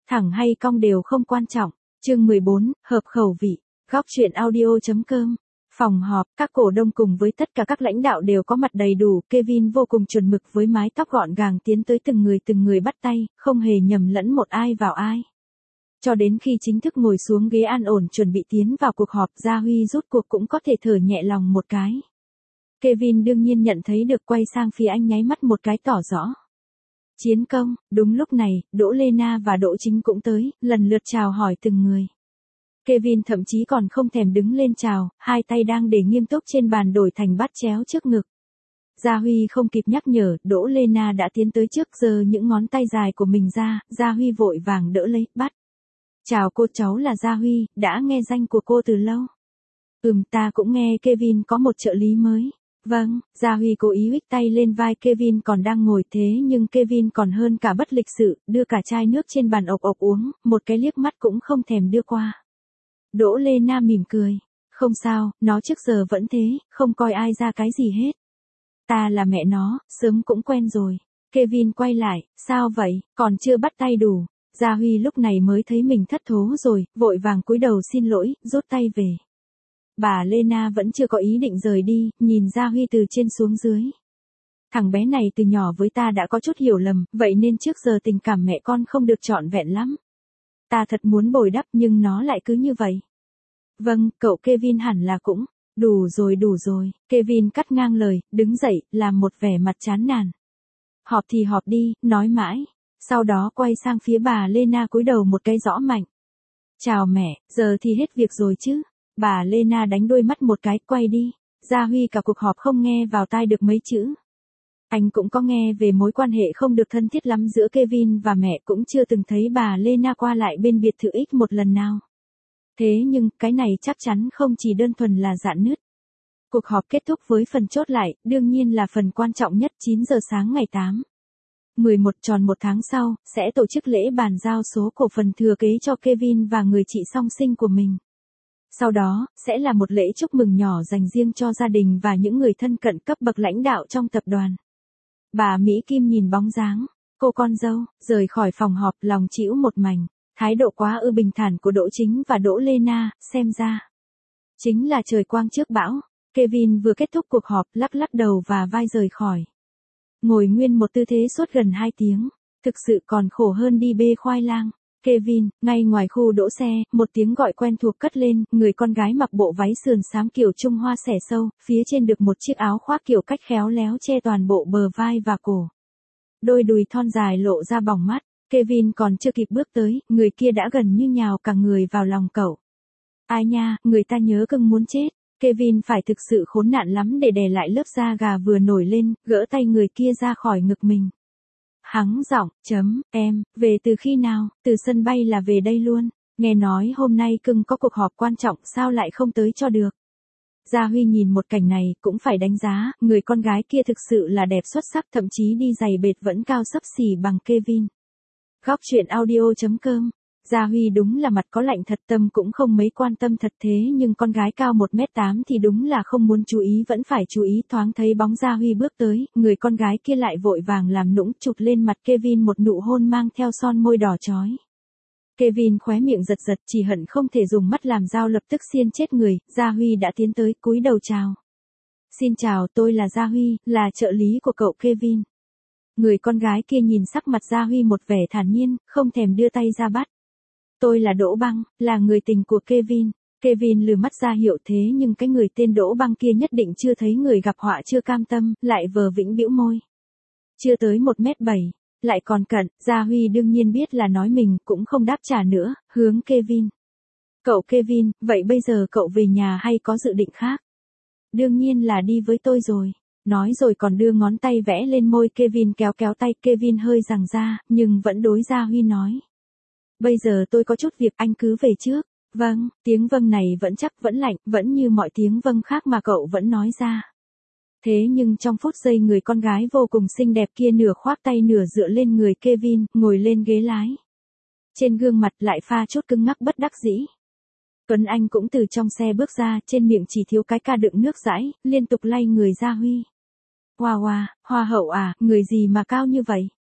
thẳng hay cong đều không quan trọng. Chương 14, hợp khẩu vị. Góc truyện audio.com. Phòng họp, các cổ đông cùng với tất cả các lãnh đạo đều có mặt đầy đủ, Kevin vô cùng chuẩn mực với mái tóc gọn gàng tiến tới từng người bắt tay, không hề nhầm lẫn một ai vào ai. Cho đến khi chính thức ngồi xuống ghế an ổn chuẩn bị tiến vào cuộc họp, Gia Huy rút cuộc cũng có thể thở nhẹ lòng một cái. Kevin đương nhiên nhận thấy được, quay sang phía anh nháy mắt một cái tỏ rõ. Chiến công. Đúng lúc này, Đỗ Lê Na và Đỗ Chính cũng tới, lần lượt chào hỏi từng người. Kevin thậm chí còn không thèm đứng lên chào, hai tay đang để nghiêm túc trên bàn đổi thành bát chéo trước ngực. Gia Huy không kịp nhắc nhở, Đỗ Lê Na đã tiến tới trước, giơ những ngón tay dài của mình ra, Gia Huy vội vàng đỡ lấy, bắt. Chào cô, cháu là Gia Huy, đã nghe danh của cô từ lâu. Ta cũng nghe Kevin có một trợ lý mới. Vâng, Gia Huy cố ý huých tay lên vai Kevin còn đang ngồi, thế nhưng Kevin còn hơn cả bất lịch sự, đưa cả chai nước trên bàn ộc ộc uống, một cái liếc mắt cũng không thèm đưa qua. Đỗ Lê Na mỉm cười. Không sao, nó trước giờ vẫn thế, không coi ai ra cái gì hết. Ta là mẹ nó, sớm cũng quen rồi. Kevin quay lại, sao vậy, còn chưa bắt tay đủ. Gia Huy lúc này mới thấy mình thất thố rồi, vội vàng cúi đầu xin lỗi, rút tay về. Bà Lena vẫn chưa có ý định rời đi, nhìn Gia Huy từ trên xuống dưới. Thằng bé này từ nhỏ với ta đã có chút hiểu lầm, vậy nên trước giờ tình cảm mẹ con không được trọn vẹn lắm. Ta thật muốn bồi đắp nhưng nó lại cứ như vậy. Vâng, cậu Kevin hẳn là cũng. Đủ rồi. Kevin cắt ngang lời, đứng dậy, làm một vẻ mặt chán nản. Họp thì họp đi, nói mãi. Sau đó quay sang phía bà Lena cúi đầu một cái rõ mạnh. Chào mẹ, giờ thì hết việc rồi chứ. Bà Lena đánh đôi mắt một cái, quay đi. Gia Huy cả cuộc họp không nghe vào tai được mấy chữ. Anh cũng có nghe về mối quan hệ không được thân thiết lắm giữa Kevin và mẹ, cũng chưa từng thấy bà Lena qua lại bên biệt thự X một lần nào. Thế nhưng, cái này chắc chắn không chỉ đơn thuần là rạn nứt. Cuộc họp kết thúc với phần chốt lại, đương nhiên là phần quan trọng nhất, 9 giờ sáng ngày 8/11 tròn một tháng sau, sẽ tổ chức lễ bàn giao số cổ phần thừa kế cho Kevin và người chị song sinh của mình. Sau đó, sẽ là một lễ chúc mừng nhỏ dành riêng cho gia đình và những người thân cận cấp bậc lãnh đạo trong tập đoàn. Bà Mỹ Kim nhìn bóng dáng cô con dâu rời khỏi phòng họp, lòng chĩu một mảnh. Thái độ quá bình thản của Đỗ Chính và Đỗ Lê Na, xem ra chính là trời quang trước bão. Kevin vừa kết thúc cuộc họp, lắc đầu và vai rời khỏi. Ngồi nguyên một tư thế suốt gần 2 tiếng, thực sự còn khổ hơn đi bê khoai lang. Kevin, ngay ngoài khu đỗ xe, một tiếng gọi quen thuộc cất lên, người con gái mặc bộ váy sườn xám kiểu Trung Hoa xẻ sâu, phía trên được một chiếc áo khoác kiểu cách khéo léo che toàn bộ bờ vai và cổ. Đôi đùi thon dài lộ ra bỏng mắt. Kevin còn chưa kịp bước tới, người kia đã gần như nhào cả người vào lòng cậu. Ai nha, người ta nhớ cưng muốn chết. Kevin phải thực sự khốn nạn lắm để đè lại lớp da gà vừa nổi lên, gỡ tay người kia ra khỏi ngực mình. Hắng giọng, em, về từ khi nào? Từ sân bay là về đây luôn. Nghe nói hôm nay cưng có cuộc họp quan trọng, sao lại không tới cho được? Gia Huy nhìn một cảnh này, cũng phải đánh giá, người con gái kia thực sự là đẹp xuất sắc, thậm chí đi giày bệt vẫn cao xấp xỉ bằng Kevin. Góc truyện audio.com. Gia Huy đúng là mặt có lạnh thật, tâm cũng không mấy quan tâm thật, thế nhưng con gái cao 1m8 thì đúng là không muốn chú ý vẫn phải chú ý. Thoáng thấy bóng Gia Huy bước tới, người con gái kia lại vội vàng làm nũng chụp lên mặt Kevin một nụ hôn mang theo son môi đỏ chói. Kevin khóe miệng giật, chỉ hận không thể dùng mắt làm dao lập tức xiên chết người. Gia Huy đã tiến tới, cúi đầu chào. Xin chào, tôi là Gia Huy, là trợ lý của cậu Kevin. Người con gái kia nhìn sắc mặt Gia Huy một vẻ thản nhiên, không thèm đưa tay ra bắt. Tôi là Đỗ Băng, là người tình của Kevin. Kevin lừ mắt ra hiệu, thế nhưng cái người tên Đỗ Băng kia nhất định chưa thấy người gặp họa chưa cam tâm, lại vờ vĩnh bĩu môi. Chưa tới 1m7, lại còn cận. Gia Huy đương nhiên biết là nói mình, cũng không đáp trả nữa, hướng Kevin. Cậu Kevin, vậy bây giờ cậu về nhà hay có dự định khác? Đương nhiên là đi với tôi rồi. Nói rồi còn đưa ngón tay vẽ lên môi Kevin, kéo tay Kevin hơi giằng ra, nhưng vẫn đối Gia Huy nói. Bây giờ tôi có chút việc, anh cứ về trước. Vâng, tiếng vâng này vẫn chắc, vẫn lạnh, vẫn như mọi tiếng vâng khác mà cậu vẫn nói ra. Thế nhưng trong phút giây, người con gái vô cùng xinh đẹp kia nửa khoác tay nửa dựa lên người Kevin, ngồi lên ghế lái. Trên gương mặt lại pha chút cứng ngắc bất đắc dĩ. Tuấn Anh cũng từ trong xe bước ra, trên miệng chỉ thiếu cái ca đựng nước dãi, liên tục lay người Gia Huy. Hoa hậu à, người gì mà cao như vậy?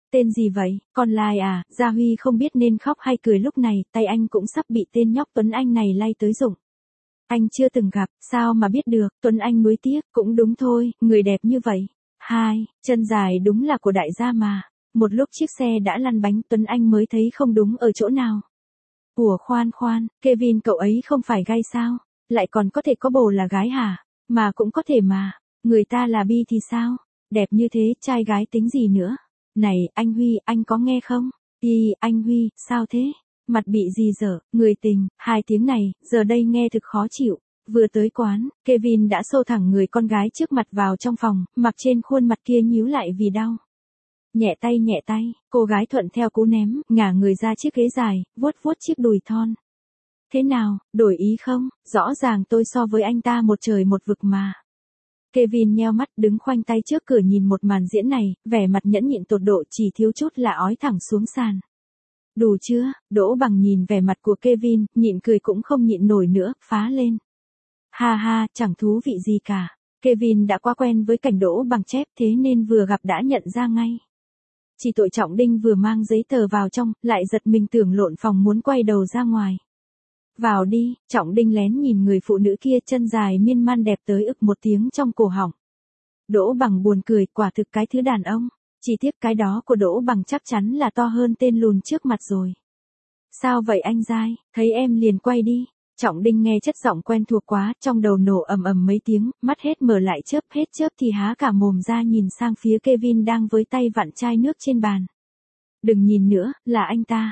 Tên gì vậy, con lai à? Gia Huy không biết nên khóc hay cười lúc này, tay anh cũng sắp bị tên nhóc Tuấn Anh này lay tới rụng. Anh chưa từng gặp, sao mà biết được, Tuấn Anh nuối tiếc, cũng đúng thôi, người đẹp như vậy. Hai, chân dài đúng là của đại gia mà. Một lúc chiếc xe đã lăn bánh Tuấn Anh mới thấy không đúng ở chỗ nào. Ủa khoan khoan, Kevin cậu ấy không phải gay sao? Lại còn có thể có bồ là gái hả? Mà cũng có thể mà, người ta là bi thì sao? Đẹp như thế, trai gái tính gì nữa? Này, anh Huy, anh có nghe không? Anh Huy, sao thế? Mặt bị gì dở, người tình, hai tiếng này, giờ đây nghe thực khó chịu. Vừa tới quán, Kevin đã xô thẳng người con gái trước mặt vào trong phòng, mặc trên khuôn mặt kia nhíu lại vì đau. Nhẹ tay, cô gái thuận theo cú ném, ngả người ra chiếc ghế dài, vuốt vuốt chiếc đùi thon. Thế nào, đổi ý không? Rõ ràng tôi so với anh ta một trời một vực mà. Kevin nheo mắt đứng khoanh tay trước cửa nhìn một màn diễn này, vẻ mặt nhẫn nhịn tột độ chỉ thiếu chút là ói thẳng xuống sàn. Đủ chưa? Đỗ Bằng nhìn vẻ mặt của Kevin, nhịn cười cũng không nhịn nổi nữa, phá lên. Ha ha, chẳng thú vị gì cả. Kevin đã quá quen với cảnh Đỗ Bằng chép thế nên vừa gặp đã nhận ra ngay. Chỉ tội Trọng Đinh vừa mang giấy tờ vào trong, lại giật mình tưởng lộn phòng muốn quay đầu ra ngoài. Vào đi, Trọng Đinh lén nhìn người phụ nữ kia chân dài miên man đẹp tới ực một tiếng trong cổ họng. Đỗ Bằng buồn cười, quả thực cái thứ đàn ông. Chỉ tiếc cái đó của Đỗ Bằng chắc chắn là to hơn tên lùn trước mặt rồi. Sao vậy anh dai, thấy em liền quay đi. Trọng Đinh nghe chất giọng quen thuộc quá, trong đầu nổ ầm ầm mấy tiếng, mắt hết mở lại chớp hết chớp thì há cả mồm ra nhìn sang phía Kevin đang với tay vặn chai nước trên bàn. Đừng nhìn nữa, là anh ta.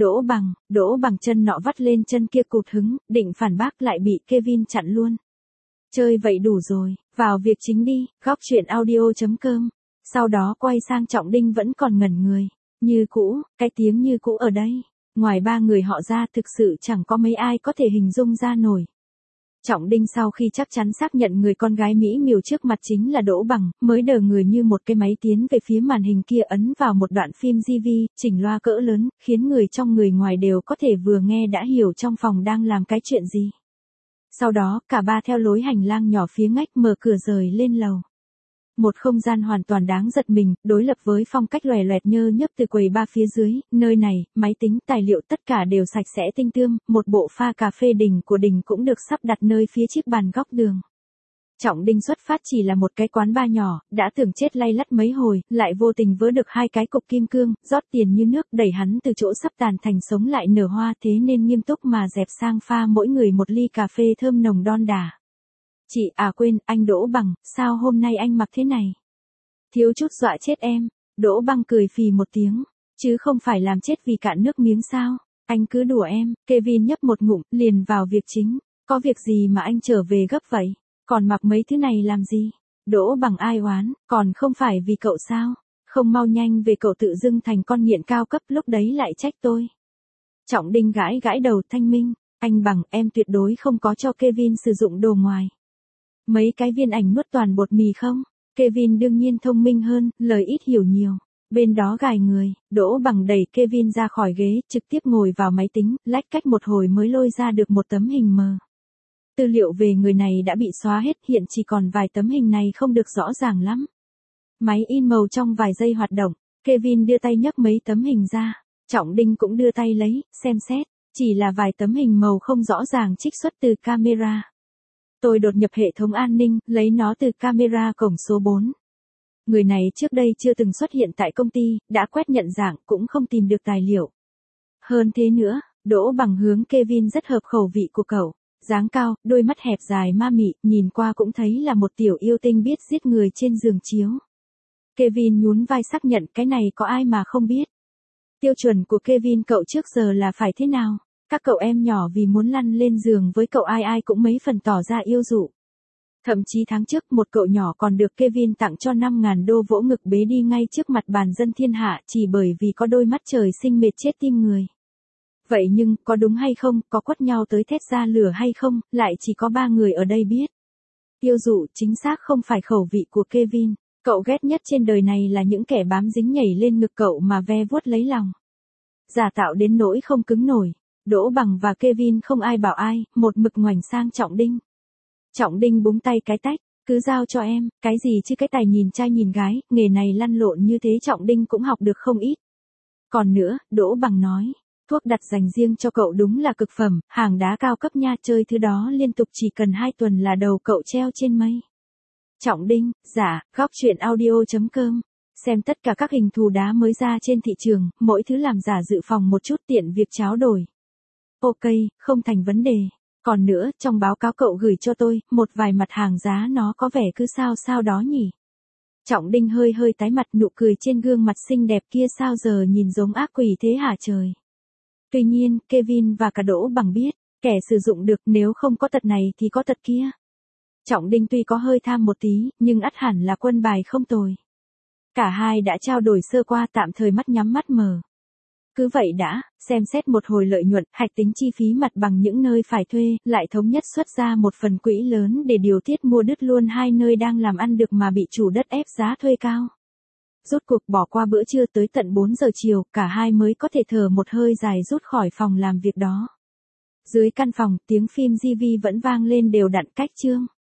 Đỗ Bằng chân nọ vắt lên chân kia cụt hứng, định phản bác lại bị Kevin chặn luôn. Chơi vậy đủ rồi, vào việc chính đi, góc chuyện audio.com. Sau đó quay sang Trọng Đinh vẫn còn ngẩn người. Như cũ, cái tiếng như cũ ở đây. Ngoài ba người họ ra thực sự chẳng có mấy ai có thể hình dung ra nổi. Trọng Đinh sau khi chắc chắn xác nhận người con gái mỹ miều trước mặt chính là Đỗ Bằng, mới đờ người như một cái máy tiến về phía màn hình kia ấn vào một đoạn phim GV, chỉnh loa cỡ lớn, khiến người trong người ngoài đều có thể vừa nghe đã hiểu trong phòng đang làm cái chuyện gì. Sau đó, cả ba theo lối hành lang nhỏ phía ngách mở cửa rời lên lầu. Một không gian hoàn toàn đáng giật mình, đối lập với phong cách lòe loẹt nhơ nhấp từ quầy ba phía dưới, nơi này, máy tính, tài liệu tất cả đều sạch sẽ tinh tươm, một bộ pha cà phê đỉnh của Đình cũng được sắp đặt nơi phía chiếc bàn góc đường. Trọng Đinh xuất phát chỉ là một cái quán bar nhỏ, đã tưởng chết lay lắt mấy hồi, lại vô tình vớ được hai cái cục kim cương, rót tiền như nước đẩy hắn từ chỗ sắp tàn thành sống lại nở hoa thế nên nghiêm túc mà dẹp sang pha mỗi người một ly cà phê thơm nồng đon đả. Chị à quên, anh Đỗ Bằng, sao hôm nay anh mặc thế này? Thiếu chút dọa chết em. Đỗ Bằng cười phì một tiếng, chứ không phải làm chết vì cạn nước miếng sao? Anh cứ đùa em. Kevin nhấp một ngụm, liền vào việc chính. Có việc gì mà anh trở về gấp vậy? Còn mặc mấy thứ này làm gì? Đỗ Bằng ai oán, còn không phải vì cậu sao? Không mau nhanh về cậu tự dưng thành con nghiện cao cấp lúc đấy lại trách tôi. Trọng Đinh gãi gãi đầu thanh minh, anh Bằng em tuyệt đối không có cho Kevin sử dụng đồ ngoài. Mấy cái viên ảnh nuốt toàn bột mì không? Kevin đương nhiên thông minh hơn, lời ít hiểu nhiều. Bên đó gài người, Đỗ Bằng đẩy Kevin ra khỏi ghế, trực tiếp ngồi vào máy tính, lách cách một hồi mới lôi ra được một tấm hình mờ. Tư liệu về người này đã bị xóa hết, hiện chỉ còn vài tấm hình này không được rõ ràng lắm. Máy in màu trong vài giây hoạt động, Kevin đưa tay nhấc mấy tấm hình ra. Trọng Đinh cũng đưa tay lấy, xem xét, chỉ là vài tấm hình màu không rõ ràng trích xuất từ camera. Tôi đột nhập hệ thống an ninh, lấy nó từ camera cổng số 4. Người này trước đây chưa từng xuất hiện tại công ty, đã quét nhận dạng cũng không tìm được tài liệu. Hơn thế nữa, Đỗ Bằng hướng Kevin rất hợp khẩu vị của cậu. Dáng cao, đôi mắt hẹp dài ma mị, nhìn qua cũng thấy là một tiểu yêu tinh biết giết người trên giường chiếu. Kevin nhún vai xác nhận cái này có ai mà không biết. Tiêu chuẩn của Kevin cậu trước giờ là phải thế nào? Các cậu em nhỏ vì muốn lăn lên giường với cậu ai ai cũng mấy phần tỏ ra yêu dụ. Thậm chí tháng trước một cậu nhỏ còn được Kevin tặng cho 5.000 đô vỗ ngực bế đi ngay trước mặt bàn dân thiên hạ chỉ bởi vì có đôi mắt trời sinh mệt chết tim người. Vậy nhưng, có đúng hay không, có quất nhau tới thét ra lửa hay không, lại chỉ có 3 người ở đây biết. Yêu dụ chính xác không phải khẩu vị của Kevin, cậu ghét nhất trên đời này là những kẻ bám dính nhảy lên ngực cậu mà ve vuốt lấy lòng. Giả tạo đến nỗi không cứng nổi. Đỗ Bằng và Kevin không ai bảo ai, một mực ngoảnh sang Trọng Đinh. Trọng Đinh búng tay cái tách, Cứ giao cho em, cái gì chứ cái tài nhìn trai nhìn gái, nghề này lăn lộn như thế Trọng Đinh cũng học được không ít. Còn nữa, Đỗ Bằng nói, thuốc đặt dành riêng cho cậu đúng là cực phẩm, hàng đá cao cấp nha, chơi thứ đó liên tục chỉ cần 2 tuần là đầu cậu treo trên mây. Trọng Đinh, dạ, góc truyện audio.com. Xem tất cả các hình thù đá mới ra trên thị trường, mỗi thứ làm giả dự phòng một chút tiện việc tráo đổi. Ok, không thành vấn đề. Còn nữa, trong báo cáo cậu gửi cho tôi, một vài mặt hàng giá nó có vẻ cứ sao sao đó nhỉ. Trọng Đinh hơi hơi tái mặt, nụ cười trên gương mặt xinh đẹp kia sao giờ nhìn giống ác quỷ thế hả trời. Tuy nhiên, Kevin và cả Đỗ Bằng biết, kẻ sử dụng được nếu không có tật này thì có tật kia. Trọng Đinh tuy có hơi tham một tí, nhưng ắt hẳn là quân bài không tồi. Cả hai đã trao đổi sơ qua, tạm thời mắt nhắm mắt mở. Cứ vậy đã, xem xét một hồi lợi nhuận, hạch tính chi phí mặt bằng những nơi phải thuê, lại thống nhất xuất ra một phần quỹ lớn để điều tiết mua đứt luôn 2 nơi đang làm ăn được mà bị chủ đất ép giá thuê cao. Rốt cuộc bỏ qua bữa trưa tới tận 4 giờ chiều, cả hai mới có thể thở một hơi dài rút khỏi phòng làm việc đó. Dưới căn phòng, tiếng phim GV vẫn vang lên đều đặn cách chương.